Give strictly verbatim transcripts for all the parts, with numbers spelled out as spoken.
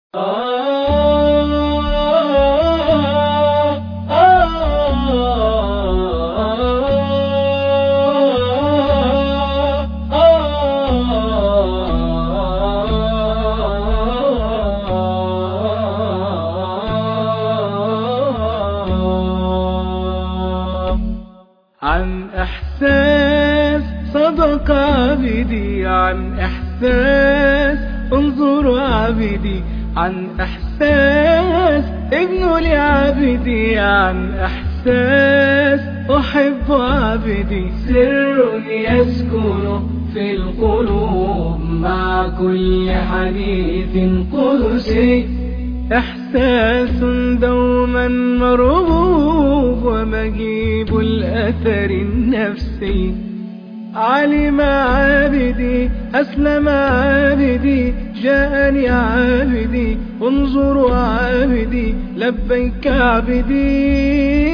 عن إحساس صدق عبدي، عن إحساس انظر عبدي، عن إحساس ابن لعبدي، عن إحساس أحب عبدي. سر يسكن في القلوب مع كل حديث قدسي، إحساس دوما مرغوب ومجيب الأثر النفسي. علم عابدي، أسلم عابدي، جاءني عابدي، انظر عابدي، لبيك عبدي.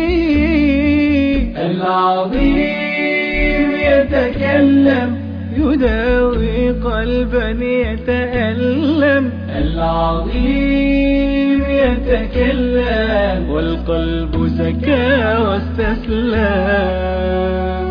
العظيم يتكلم، يداوي قلبا يتألم. العظيم يتكلم، والقلب زكى واستسلم.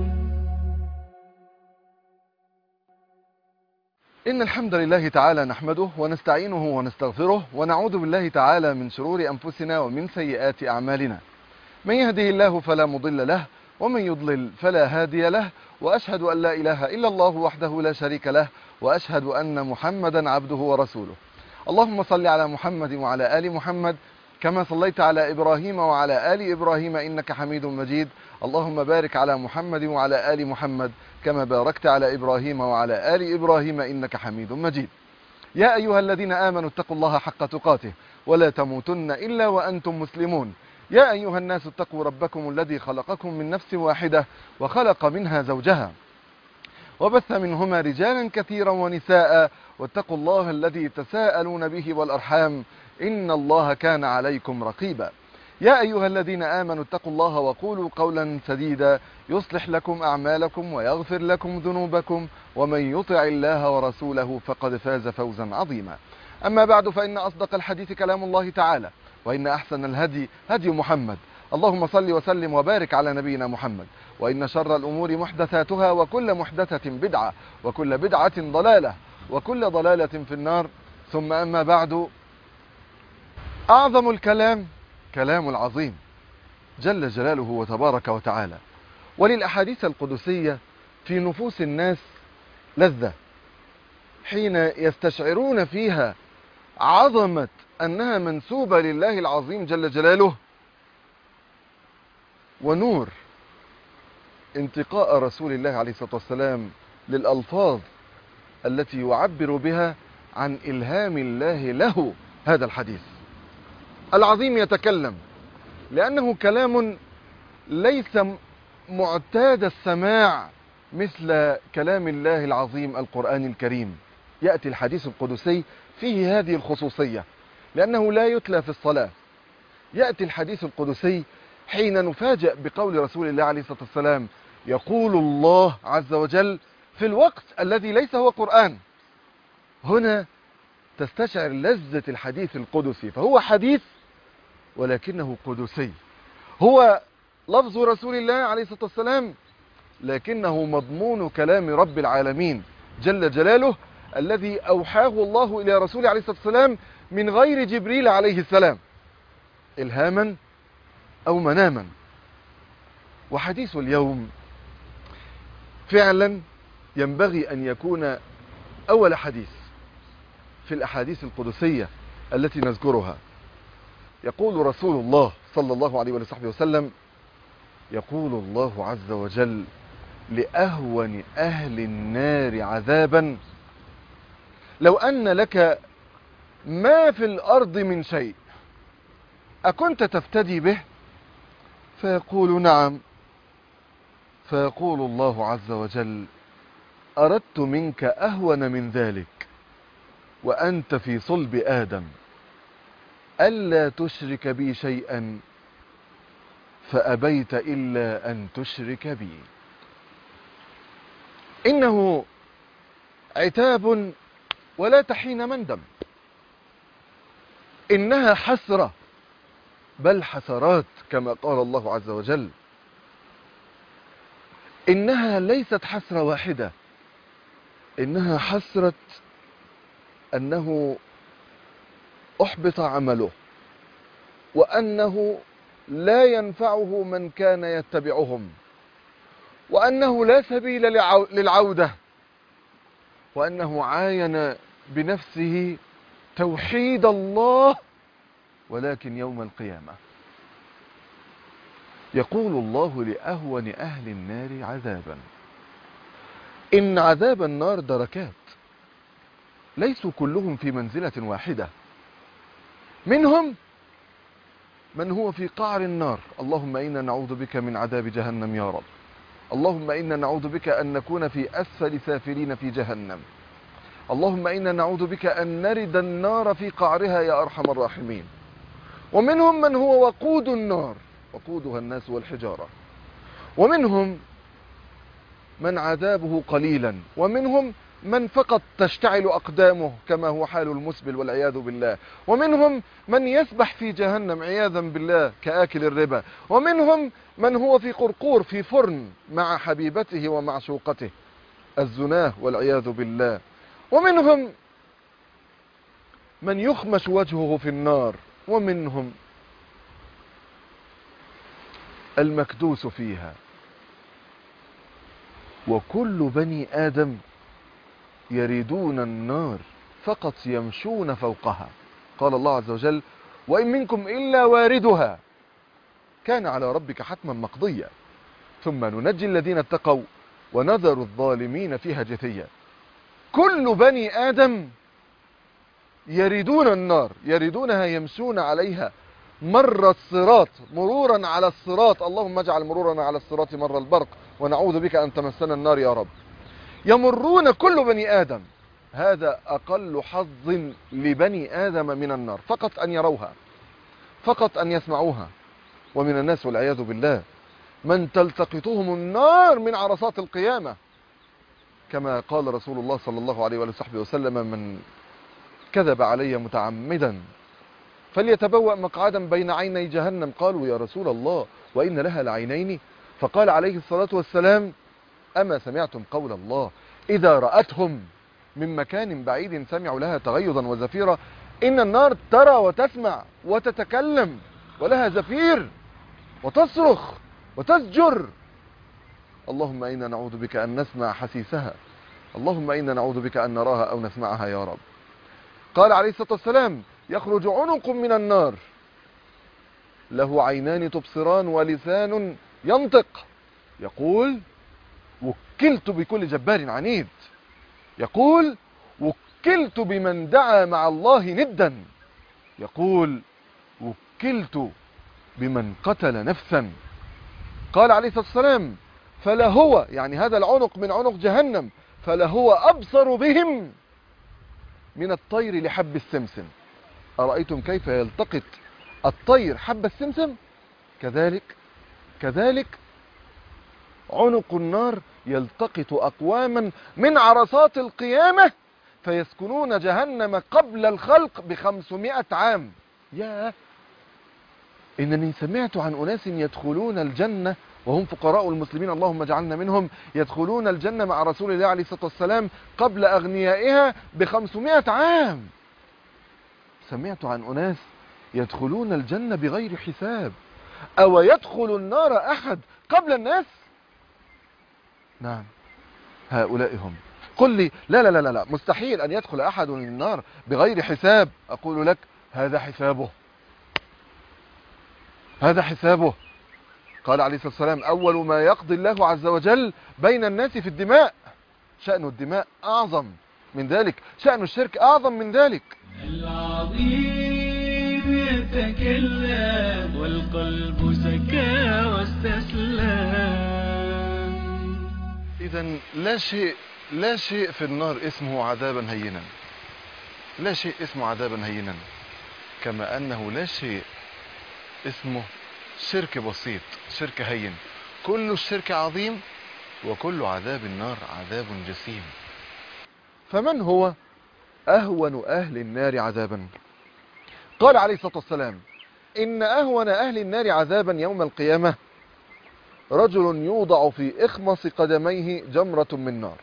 إن الحمد لله تعالى نحمده ونستعينه ونستغفره، ونعوذ بالله تعالى من شرور أنفسنا ومن سيئات أعمالنا. من يهده الله فلا مضل له، ومن يضلل فلا هادي له، وأشهد أن لا إله إلا الله وحده لا شريك له، وأشهد أن محمدا عبده ورسوله. اللهم صل على محمد وعلى آل محمد كما صليت على إبراهيم وعلى آل إبراهيم إنك حميد مجيد. اللهم بارك على محمد وعلى آل محمد كما باركت على إبراهيم وعلى آل إبراهيم إنك حميد مجيد. يا أيها الذين آمنوا اتقوا الله حق تقاته ولا تموتن إلا وأنتم مسلمون. يا أيها الناس اتقوا ربكم الذي خلقكم من نفس واحدة وخلق منها زوجها وبث منهما رجالا كثيرا ونساء، واتقوا الله الذي تساءلون به والأرحام إن الله كان عليكم رقيبا. يا أيها الذين آمنوا اتقوا الله وقولوا قولا سديدا يصلح لكم أعمالكم ويغفر لكم ذنوبكم، ومن يطع الله ورسوله فقد فاز فوزا عظيما. أما بعد، فإن أصدق الحديث كلام الله تعالى، وإن أحسن الهدي هدي محمد. اللهم صل وسلم وبارك على نبينا محمد. وإن شر الأمور محدثاتها، وكل محدثة بدعة، وكل بدعة ضلالة، وكل ضلالة في النار. ثم أما بعد، أعظم الكلام كلام العظيم جل جلاله وتبارك وتعالى. وللأحاديث القدسية في نفوس الناس لذة حين يستشعرون فيها عظمة أنها منسوبة لله العظيم جل جلاله، ونور انتقاء رسول الله عليه الصلاة والسلام للألفاظ التي يعبر بها عن إلهام الله له هذا الحديث. العظيم يتكلم لأنه كلام ليس معتاد السماع مثل كلام الله العظيم القرآن الكريم. يأتي الحديث القدسي فيه هذه الخصوصية لأنه لا يتلى في الصلاة. يأتي الحديث القدسي حين نفاجأ بقول رسول الله عليه الصلاة والسلام: يقول الله عز وجل في الوقت الذي ليس هو قرآن. هنا تستشعر لذة الحديث القدسي، فهو حديث ولكنه قدسي. هو لفظ رسول الله عليه الصلاة والسلام لكنه مضمون كلام رب العالمين جل جلاله، الذي أوحاه الله إلى رسوله عليه الصلاة والسلام من غير جبريل عليه السلام إلهاما أو مناما. وحديث اليوم فعلا ينبغي أن يكون أول حديث في الأحاديث القدسية التي نذكرها. يقول رسول الله صلى الله عليه وصحبه وسلم: يقول الله عز وجل لأهون أهل النار عذابا: لو أن لك ما في الأرض من شيء أكنت تفتدي به؟ فيقول: نعم. فيقول الله عز وجل: أردت منك أهون من ذلك وأنت في صلب آدم، ألا تشرك بي شيئا فأبيت إلا أن تشرك بي. إنه عتاب ولا تحين مندم. إنها حسرة بل حسرات كما قال الله عز وجل. إنها ليست حسرة واحدة، إنها حسرة أنه أحبط عمله، وأنه لا ينفعه من كان يتبعهم، وأنه لا سبيل للعودة، وأنه عاين بنفسه توحيد الله، ولكن يوم القيامة يقول الله لأهون أهل النار عذابا: إن عذاب النار دركات، ليسوا كلهم في منزلة واحدة، منهم من هو في قعر النار، اللهم إنا نعوذ بك من عذاب جهنم يا رب، اللهم إنا نعوذ بك أن نكون في أسفل سافلين في جهنم، اللهم إنا نعوذ بك أن نرد النار في قعرها يا أرحم الراحمين. ومنهم من هو وقود النار، وقودها الناس والحجارة، ومنهم من عذابه قليلا، ومنهم من فقط تشتعل أقدامه كما هو حال المسبل والعياذ بالله، ومنهم من يسبح في جهنم عياذا بالله كآكل الربا، ومنهم من هو في قرقور في فرن مع حبيبته ومعشوقته الزناه والعياذ بالله، ومنهم من يخمش وجهه في النار، ومنهم المكدوس فيها. وكل بني آدم يريدون النار فقط يمشون فوقها. قال الله عز وجل: وإن منكم إلا واردها كان على ربك حتما مقضيا ثم ننجي الذين اتقوا ونذر الظالمين فيها جثيا. كل بني آدم يريدون النار، يريدونها، يمشون عليها مر الصراط، مرورا على الصراط، اللهم اجعل مرورنا على الصراط مر البرق ونعوذ بك أن تمسنا النار يا رب. يمرون كل بني آدم، هذا أقل حظ لبني آدم من النار، فقط أن يروها، فقط أن يسمعوها. ومن الناس والعياذ بالله من تلتقطهم النار من عرصات القيامة، كما قال رسول الله صلى الله عليه وآله وسلم: من كذب علي متعمدا فليتبوأ مقعدا بين عيني جهنم. قالوا: يا رسول الله وإن لها لعينين؟ فقال عليه الصلاة والسلام: أما سمعتم قول الله: إذا رأتهم من مكان بعيد سمعوا لها تغيظا وزفيرا. إن النار ترى وتسمع وتتكلم ولها زفير وتصرخ وتزجر. اللهم إنا نعوذ بك أن نسمع حسيسها، اللهم إنا نعوذ بك أن نراها أو نسمعها يا رب. قال عليه الصلاة والسلام: يخرج عنق من النار له عينان تبصران ولسان ينطق، يقول: وكلت بكل جبار عنيد، يقول: وكلت بمن دعا مع الله ندا، يقول: وكلت بمن قتل نفسا. قال عليه الصلاة والسلام: فلا هو، يعني هذا العنق من عنق جهنم، فلا هو أبصر بهم من الطير لحب السمسم. أرأيتم كيف يلتقط الطير حب السمسم؟ كذلك كذلك عنق النار يلتقط أقواما من عرصات القيامة فيسكنون جهنم قبل الخلق بخمسمائة عام. يا إنني سمعت عن أناس يدخلون الجنة وهم فقراء المسلمين، اللهم اجعلنا منهم، يدخلون الجنة مع رسول الله عليه الصلاة والسلام قبل أغنيائها بخمسمائة عام. سمعت عن أناس يدخلون الجنة بغير حساب. أو يدخل النار أحد قبل الناس؟ نعم، هؤلاء هم. قل لي: لا لا لا لا مستحيل أن يدخل أحد النار بغير حساب. أقول لك: هذا حسابه، هذا حسابه. قال عليه الصلاة والسلام: أول ما يقضي الله عز وجل بين الناس في الدماء. شأن الدماء أعظم من ذلك، شأن الشرك أعظم من ذلك. العظيم يتكلم والقلب زكى واستسلم. إذن لا شيء لا شيء في النار اسمه عذابا هينا، لا شيء اسمه عذابا هينا، كما أنه لا شيء اسمه شرك بسيط، شرك هين. كل الشرك عظيم، وكل عذاب النار عذاب جسيم. فمن هو أهون أهل النار عذابا؟ قال عليه الصلاة والسلام: إن أهون أهل النار عذابا يوم القيامة رجل يوضع في إخمص قدميه جمرة من نار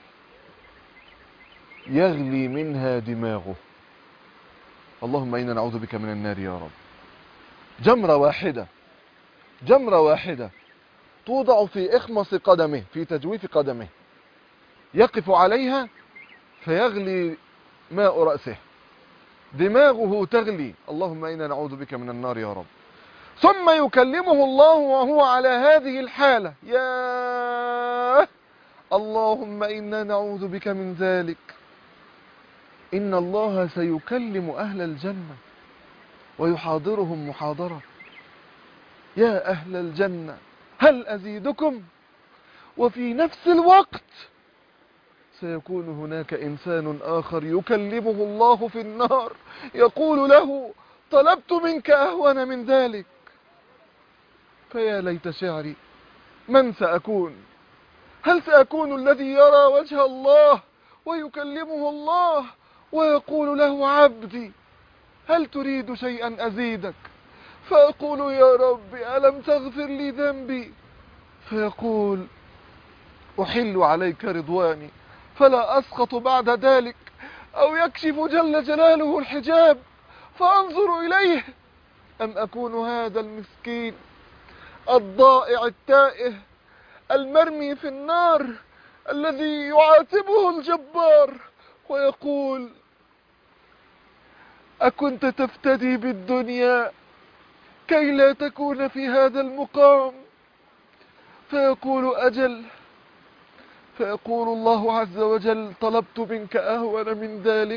يغلي منها دماغه. اللهم إنا نعوذ بك من النار يا رب. جمرة واحدة، جمرة واحدة توضع في إخمص قدمه، في تجويف قدمه، يقف عليها فيغلي ماء رأسه، دماغه تغلي. اللهم إنا نعوذ بك من النار يا رب. ثم يكلمه الله وهو على هذه الحالة. يا اللهم إنا نعوذ بك من ذلك. إن الله سيكلم أهل الجنة ويحاضرهم محاضرة. يا أهل الجنة هل أزيدكم؟ وفي نفس الوقت سيكون هناك إنسان آخر يكلمه الله في النار يقول له: طلبت منك أهون من ذلك. فيا ليت شعري، من سأكون؟ هل سأكون الذي يرى وجه الله ويكلمه الله ويقول له: عبدي هل تريد شيئا أزيدك؟ فأقول: يا رب ألم تغفر لي ذنبي؟ فيقول: أحل عليك رضواني فلا أسقط بعد ذلك. أو يكشف جل جلاله الحجاب فأنظر إليه، أم أكون هذا المسكين الضائع التائه المرمي في النار الذي يعاتبه الجبار ويقول: أكنت تفتدي بالدنيا كي لا تكون في هذا المقام؟ فيقول: أجل. فيقول الله عز وجل: طلبت منك أهون من ذلك،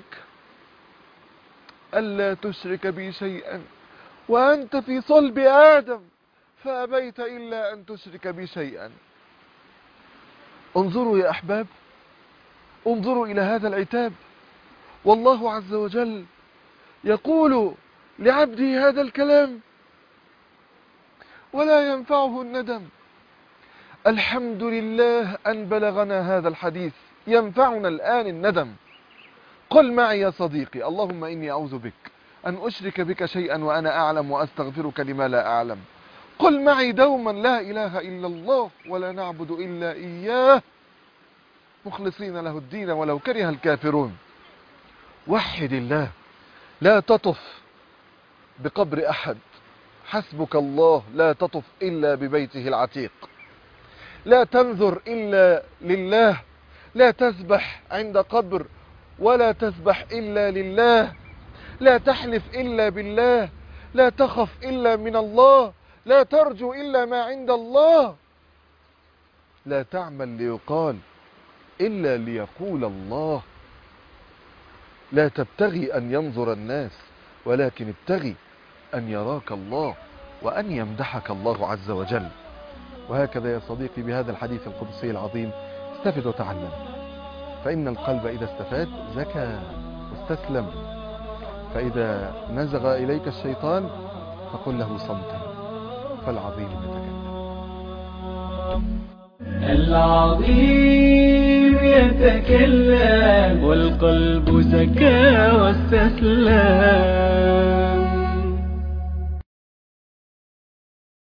ألا تشرك بي شيئا وأنت في صلب آدم فأبيت إلا أن تشرك بي شيئا. انظروا يا أحباب، انظروا إلى هذا العتاب. والله عز وجل يقول لعبده هذا الكلام ولا ينفعه الندم. الحمد لله أن بلغنا هذا الحديث، ينفعنا الآن الندم. قل معي يا صديقي: اللهم إني أعوذ بك أن أشرك بك شيئا وأنا أعلم وأستغفرك لما لا أعلم. قل معي دوما: لا إله إلا الله ولا نعبد إلا إياه مخلصين له الدين ولو كره الكافرون. وحد الله، لا تطف بقبر أحد، حسبك الله، لا تطف إلا ببيته العتيق، لا تنذر إلا لله، لا تسبح عند قبر ولا تسبح إلا لله، لا تحلف إلا بالله، لا تخف إلا من الله، لا ترجو إلا ما عند الله، لا تعمل ليقال إلا ليقول الله، لا تبتغي أن ينظر الناس ولكن ابتغي أن يراك الله وأن يمدحك الله عز وجل. وهكذا يا صديقي بهذا الحديث القدسي العظيم استفد وتعلم، فإن القلب إذا استفاد زكى واستسلم، فإذا نزغ إليك الشيطان فقل له صمتا فالعظيم يتكلم. العظيم يتكلم والقلب زكى واستسلم.